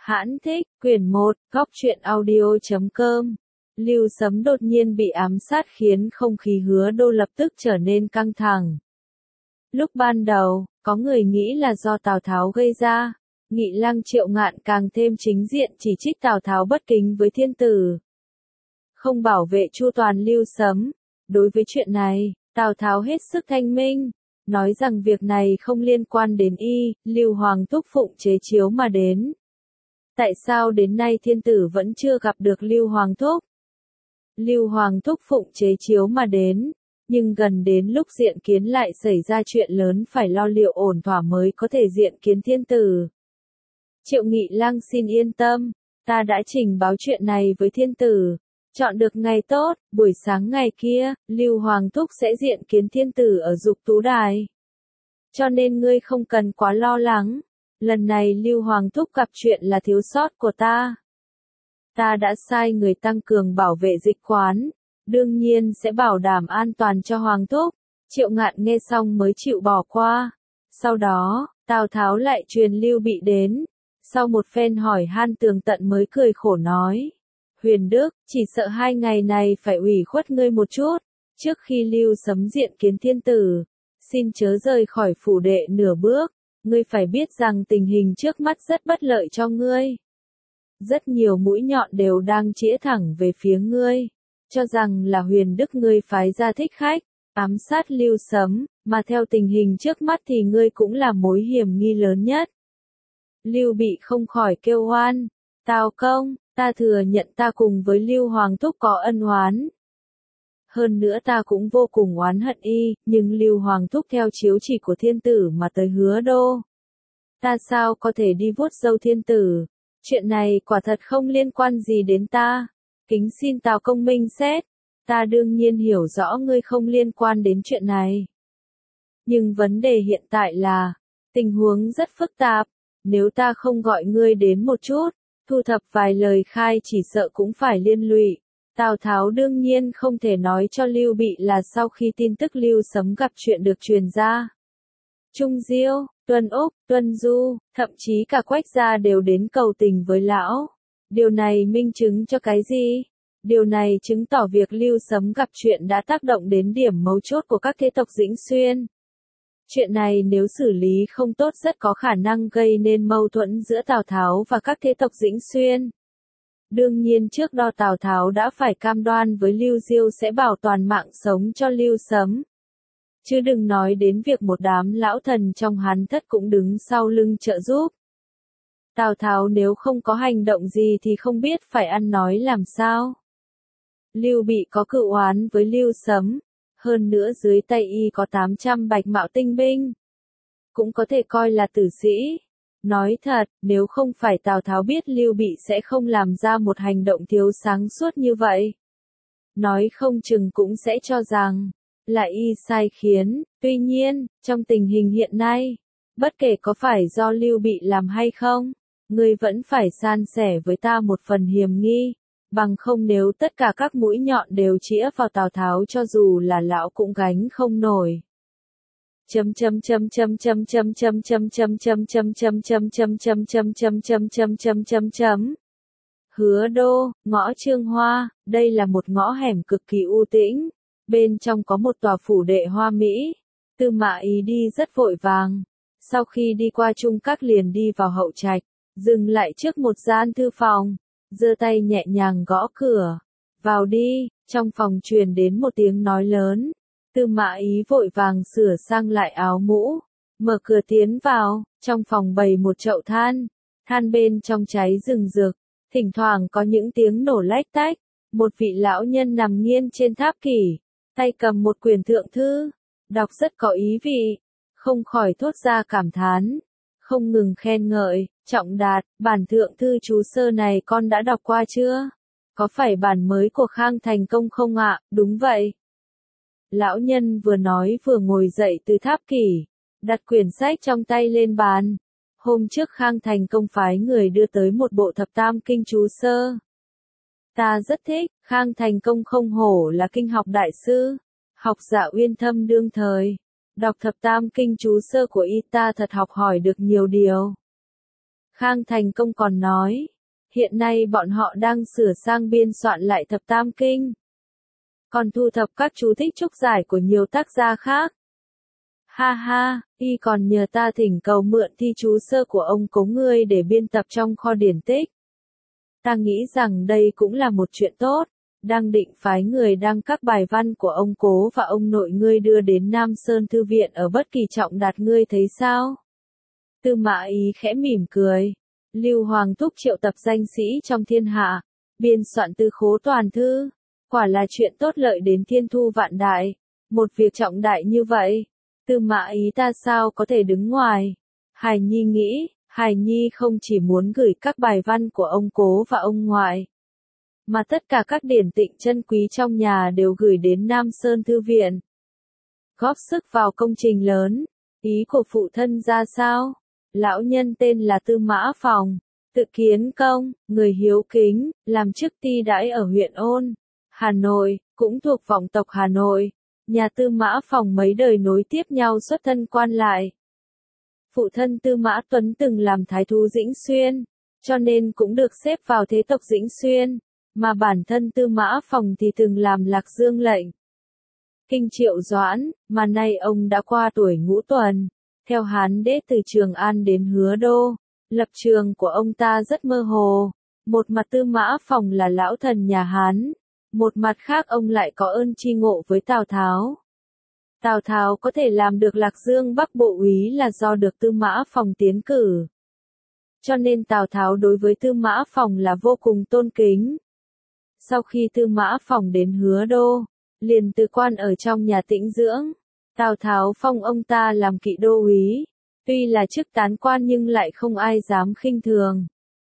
Hãn thích, quyển 1, góc truyện audio.com. Lưu Sấm đột nhiên bị ám sát khiến không khí Hứa Đô lập tức trở nên căng thẳng. Lúc ban đầu, có người nghĩ là do Tào Tháo gây ra, Nghị Lăng Triệu Ngạn càng thêm chính diện chỉ trích Tào Tháo bất kính với thiên tử, không bảo vệ chu toàn Lưu Sấm. Đối với chuyện này, Tào Tháo hết sức thanh minh, nói rằng việc này không liên quan đến y, Lưu Hoàng thúc phụng chế chiếu mà đến. Tại sao đến nay thiên tử vẫn chưa gặp được Lưu Hoàng thúc? Lưu Hoàng thúc phụng chế chiếu mà đến, nhưng gần đến lúc diện kiến lại xảy ra chuyện lớn phải lo liệu ổn thỏa mới có thể diện kiến thiên tử. Triệu Nghị Lăng xin yên tâm, ta đã trình báo chuyện này với thiên tử. Chọn được ngày tốt, buổi sáng ngày kia, Lưu Hoàng thúc sẽ diện kiến thiên tử ở Dục Tú Đài. Cho nên ngươi không cần quá lo lắng. Lần này Lưu Hoàng thúc gặp chuyện là thiếu sót của ta. Ta đã sai người tăng cường bảo vệ dịch quán, đương nhiên sẽ bảo đảm an toàn cho Hoàng thúc. Triệu Ngạn nghe xong mới chịu bỏ qua. Sau đó, Tào Tháo lại truyền Lưu Bị đến. Sau một phen hỏi han tường tận mới cười khổ nói: Huyền Đức, chỉ sợ 2 ngày này phải ủy khuất ngươi một chút. Trước khi Lưu Sấm diện kiến thiên tử, xin chớ rời khỏi phủ đệ nửa bước. Ngươi phải biết rằng tình hình trước mắt rất bất lợi cho ngươi. Rất nhiều mũi nhọn đều đang chĩa thẳng về phía ngươi, cho rằng là Huyền Đức ngươi phái ra thích khách, ám sát Lưu Sấm, mà theo tình hình trước mắt thì ngươi cũng là mối hiểm nghi lớn nhất. Lưu Bị không khỏi kêu oan: Tào công, ta thừa nhận ta cùng với Lưu Hoàng thúc có ân oán. Hơn nữa ta cũng vô cùng oán hận y, nhưng Lưu Hoàng thúc theo chiếu chỉ của thiên tử mà tới Hứa Đô. Ta sao có thể đi vuốt râu thiên tử? Chuyện này quả thật không liên quan gì đến ta. Kính xin Tào công minh xét. Ta đương nhiên hiểu rõ ngươi không liên quan đến chuyện này. Nhưng vấn đề hiện tại là, tình huống rất phức tạp. Nếu ta không gọi ngươi đến một chút, thu thập vài lời khai chỉ sợ cũng phải liên lụy. Tào Tháo đương nhiên không thể nói cho Lưu Bị là sau khi tin tức Lưu Sấm gặp chuyện được truyền ra. Trung Diêu, Tuân Úc, Tuân Du, thậm chí cả Quách gia đều đến cầu tình với lão. Điều này minh chứng cho cái gì? Điều này chứng tỏ việc Lưu Sấm gặp chuyện đã tác động đến điểm mấu chốt của các thế tộc Dĩnh Xuyên. Chuyện này nếu xử lý không tốt rất có khả năng gây nên mâu thuẫn giữa Tào Tháo và các thế tộc Dĩnh Xuyên. Đương nhiên trước đó Tào Tháo đã phải cam đoan với Lưu Diêu sẽ bảo toàn mạng sống cho Lưu Sấm. Chứ đừng nói đến việc một đám lão thần trong hắn thất cũng đứng sau lưng trợ giúp. Tào Tháo nếu không có hành động gì thì không biết phải ăn nói làm sao. Lưu Bị có cựu oán với Lưu Sấm, hơn nữa dưới tay y có 800 bạch mạo tinh binh. Cũng có thể coi là tử sĩ. Nói thật, nếu không phải Tào Tháo biết Lưu Bị sẽ không làm ra một hành động thiếu sáng suốt như vậy. Nói không chừng cũng sẽ cho rằng là y sai khiến. Tuy nhiên, trong tình hình hiện nay, bất kể có phải do Lưu Bị làm hay không, ngươi vẫn phải san sẻ với ta một phần hiểm nghi. Bằng không nếu tất cả các mũi nhọn đều chĩa vào Tào Tháo cho dù là lão cũng gánh không nổi. Hứa Đô, ngõ Trương Hoa, đây là một ngõ hẻm cực kỳ u tĩnh, bên trong có một tòa phủ đệ hoa mỹ. Tư Mã Ý đi rất vội vàng, sau khi đi qua Trung Các liền đi vào hậu trạch, dừng lại trước một gian thư phòng, giơ tay nhẹ nhàng gõ cửa. Vào đi. Trong phòng truyền đến một tiếng nói lớn. Tư Mã Ý vội vàng sửa sang lại áo mũ, mở cửa tiến vào. Trong phòng bày một chậu than, than bên trong cháy rừng rực, thỉnh thoảng có những tiếng nổ lách tách. Một vị lão nhân nằm nghiêng trên tháp kỷ, tay cầm một quyển thượng thư, đọc rất có ý vị, không khỏi thốt ra cảm thán, không ngừng khen ngợi: Trọng Đạt, bản thượng thư chú sơ này con đã đọc qua chưa? Có phải bản mới của Khang Thành Công không ạ? Đúng vậy. Lão nhân vừa nói vừa ngồi dậy từ tháp kỷ, đặt quyển sách trong tay lên bàn. Hôm trước Khang Thành Công phái người đưa tới một bộ thập tam kinh chú sơ. Ta rất thích, Khang Thành Công không hổ là kinh học đại sư, học giả uyên thâm đương thời. Đọc thập tam kinh chú sơ của y ta thật học hỏi được nhiều điều. Khang Thành Công còn nói, hiện nay bọn họ đang sửa sang biên soạn lại thập tam kinh. Còn thu thập các chú thích trúc giải của nhiều tác gia khác. Ha ha, y còn nhờ ta thỉnh cầu mượn thi chú sơ của ông Cố ngươi để biên tập trong kho điển tích. Ta nghĩ rằng đây cũng là một chuyện tốt, đang định phái người đăng các bài văn của ông Cố và ông nội ngươi đưa đến Nam Sơn Thư viện ở Bất Kỳ Trọng Đạt, ngươi thấy sao? Tư Mã Ý khẽ mỉm cười. Lưu Hoàng thúc triệu tập danh sĩ trong thiên hạ, biên soạn tư khố toàn thư, quả là chuyện tốt lợi đến thiên thu vạn đại. Một việc trọng đại như vậy, Tư Mã Ý ta sao có thể đứng ngoài? Hài Nhi nghĩ, Hài Nhi không chỉ muốn gửi các bài văn của ông Cố và ông ngoại, mà tất cả các điển tịnh chân quý trong nhà đều gửi đến Nam Sơn Thư viện. Góp sức vào công trình lớn, ý của phụ thân ra sao? Lão nhân tên là Tư Mã Phòng, tự kiến công, người hiếu kính, làm chức ty đãi ở huyện Ôn, Hà Nội, cũng thuộc vọng tộc Hà Nội. Nhà Tư Mã Phòng mấy đời nối tiếp nhau xuất thân quan lại. Phụ thân Tư Mã Tuấn từng làm thái thú Dĩnh Xuyên, cho nên cũng được xếp vào thế tộc Dĩnh Xuyên, mà bản thân Tư Mã Phòng thì từng làm Lạc Dương lệnh. Kinh Triệu Doãn, mà nay ông đã qua tuổi ngũ tuần, theo Hán đế từ Trường An đến Hứa Đô, lập trường của ông ta rất mơ hồ. Một mặt Tư Mã Phòng là lão thần nhà Hán, một mặt khác ông lại có ơn tri ngộ với Tào Tháo. Tào Tháo có thể làm được Lạc Dương Bắc Bộ úy là do được Tư Mã Phòng tiến cử. Cho nên Tào Tháo đối với Tư Mã Phòng là vô cùng tôn kính. Sau khi Tư Mã Phòng đến Hứa Đô, liền từ quan ở trong nhà tĩnh dưỡng, Tào Tháo phong ông ta làm kỵ đô úy, tuy là chức tán quan nhưng lại không ai dám khinh thường.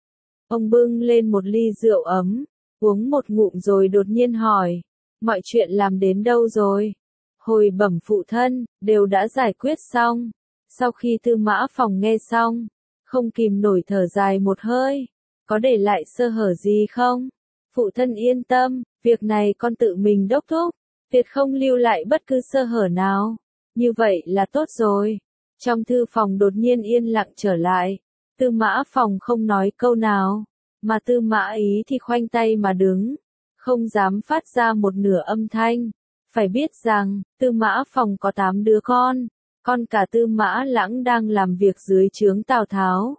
Ông bưng lên một ly rượu ấm, uống một ngụm rồi đột nhiên hỏi, mọi chuyện làm đến đâu rồi? Hồi bẩm phụ thân, đều đã giải quyết xong. Sau khi Tư Mã Phòng nghe xong, không kìm nổi thở dài một hơi, có để lại sơ hở gì không? Phụ thân yên tâm, việc này con tự mình đốc thúc, tuyệt không lưu lại bất cứ sơ hở nào. Như vậy là tốt rồi. Trong thư phòng đột nhiên yên lặng trở lại. Tư Mã Phòng không nói câu nào, mà Tư Mã Ý thì khoanh tay mà đứng, không dám phát ra một nửa âm thanh. Phải biết rằng, Tư Mã Phòng có 8 đứa con cả Tư Mã Lãng đang làm việc dưới trướng Tào Tháo.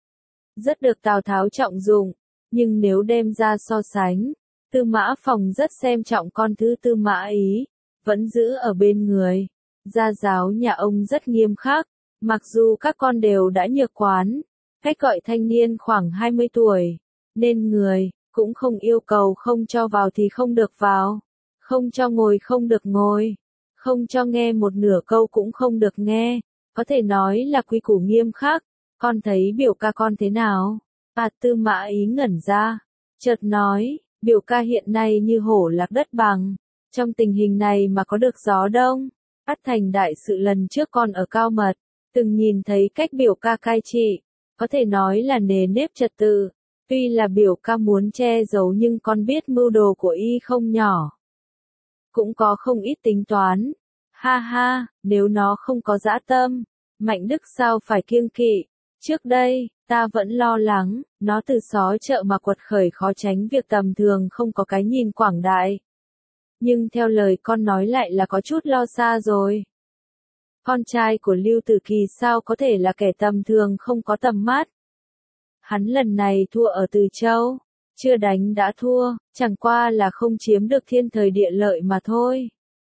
Rất được Tào Tháo trọng dụng, nhưng nếu đem ra so sánh, Tư Mã Phòng rất xem trọng con thứ Tư Mã Ý, vẫn giữ ở bên người. Gia giáo nhà ông rất nghiêm khắc, mặc dù các con đều đã nhược quán, cách gọi thanh niên khoảng 20 tuổi, nên người cũng không yêu cầu không cho vào thì không được vào, không cho ngồi không được ngồi, không cho nghe một nửa câu cũng không được nghe, có thể nói là quy củ nghiêm khắc. Con thấy biểu ca con thế nào? Tư Mã Ý ngẩn ra, chợt nói, biểu ca hiện nay như hổ lạc đất bằng, trong tình hình này mà có được gió đông. Ắt thành đại sự. Lần trước con ở Cao Mật, từng nhìn thấy cách biểu ca cai trị, có thể nói là nề nếp trật tự. Tuy là biểu ca muốn che giấu nhưng con biết mưu đồ của y không nhỏ. Cũng có không ít tính toán. Ha ha, nếu nó không có dã tâm, Mạnh Đức sao phải kiêng kỵ. Trước đây, ta vẫn lo lắng, nó từ xó chợ mà quật khởi khó tránh việc tầm thường không có cái nhìn quảng đại. Nhưng theo lời con nói lại là có chút lo xa rồi. Con trai của Lưu Tử Kỳ sao có thể là kẻ tầm thường không có tầm mắt. Hắn lần này thua ở Từ Châu, chưa đánh đã thua, chẳng qua là không chiếm được thiên thời địa lợi mà thôi.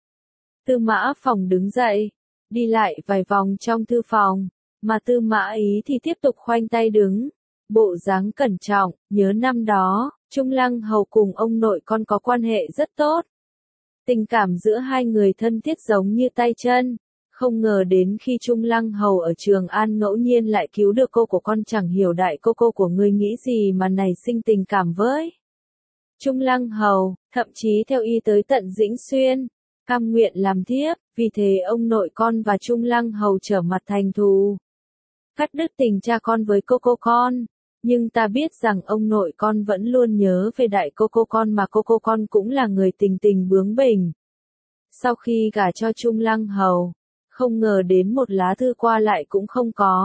Tư Mã Phòng đứng dậy, đi lại vài vòng trong thư phòng, mà Tư Mã Ý thì tiếp tục khoanh tay đứng, bộ dáng cẩn trọng. Nhớ năm đó, Trung Lăng Hầu cùng ông nội con có quan hệ rất tốt. Tình cảm giữa hai người thân thiết giống như tay chân. Không ngờ đến khi Trung Lăng Hầu ở Trường An ngẫu nhiên lại cứu được cô của con, chẳng hiểu đại cô của ngươi nghĩ gì mà nảy sinh tình cảm với Trung Lăng Hầu, thậm chí theo y tới tận Dĩnh Xuyên, cam nguyện làm thiếp, vì thế ông nội con và Trung Lăng Hầu trở mặt thành thù. Cắt đứt tình cha con với cô con. Nhưng ta biết rằng ông nội con vẫn luôn nhớ về đại cô con, mà cô con cũng là người tình tình bướng bỉnh. Sau khi gả cho Trung Lăng Hầu, không ngờ đến một lá thư qua lại cũng không có.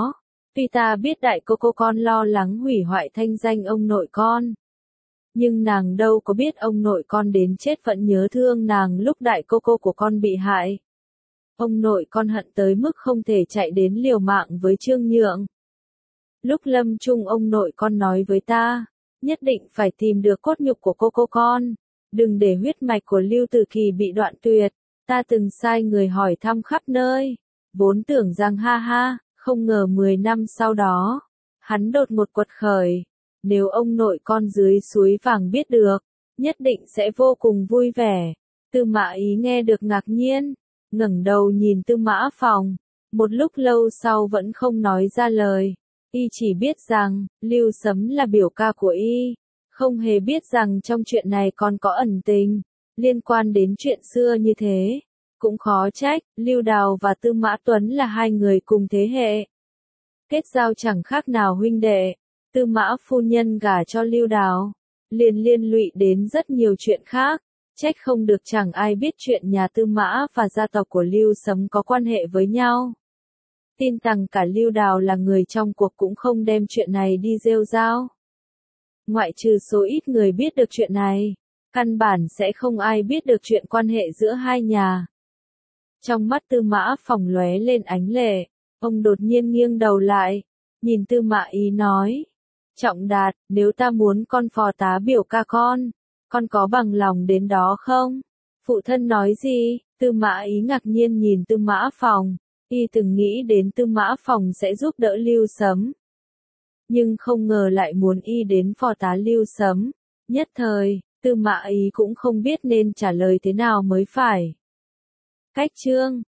Tuy ta biết đại cô con lo lắng hủy hoại thanh danh ông nội con. Nhưng nàng đâu có biết ông nội con đến chết vẫn nhớ thương nàng lúc đại cô của con bị hại. Ông nội con hận tới mức không thể chạy đến liều mạng với Trương Nhượng. Lúc lâm chung ông nội con nói với ta, nhất định phải tìm được cốt nhục của cô con, đừng để huyết mạch của Lưu Tử Kỳ bị đoạn tuyệt. Ta từng sai người hỏi thăm khắp nơi, vốn tưởng rằng ha ha, không ngờ 10 năm sau đó, hắn đột ngột quật khởi. Nếu ông nội con dưới suối vàng biết được, nhất định sẽ vô cùng vui vẻ. Tư Mã Ý nghe được ngạc nhiên, ngẩng đầu nhìn Tư Mã Phòng, một lúc lâu sau vẫn không nói ra lời. Y chỉ biết rằng, Lưu Sấm là biểu ca của y, không hề biết rằng trong chuyện này còn có ẩn tình, liên quan đến chuyện xưa như thế. Cũng khó trách, Lưu Đào và Tư Mã Tuấn là hai người cùng thế hệ. Kết giao chẳng khác nào huynh đệ. Tư Mã phu nhân gả cho Lưu Đào, liền liên lụy đến rất nhiều chuyện khác, trách không được chẳng ai biết chuyện nhà Tư Mã và gia tộc của Lưu Sấm có quan hệ với nhau. Tin rằng cả Lưu Đào là người trong cuộc cũng không đem chuyện này đi rêu rao. Ngoại trừ số ít người biết được chuyện này, căn bản sẽ không ai biết được chuyện quan hệ giữa hai nhà. Trong mắt Tư Mã Phòng lóe lên ánh lệ, ông đột nhiên nghiêng đầu lại, nhìn Tư Mã Ý nói. Trọng Đạt, nếu ta muốn con phò tá biểu ca con có bằng lòng đến đó không? Phụ thân nói gì? Tư Mã Ý ngạc nhiên nhìn Tư Mã Phòng, y từng nghĩ đến Tư Mã Phòng sẽ giúp đỡ Lưu Sấm. Nhưng không ngờ lại muốn y đến phò tá Lưu Sấm. Nhất thời, Tư Mã Ý cũng không biết nên trả lời thế nào mới phải. Cách chương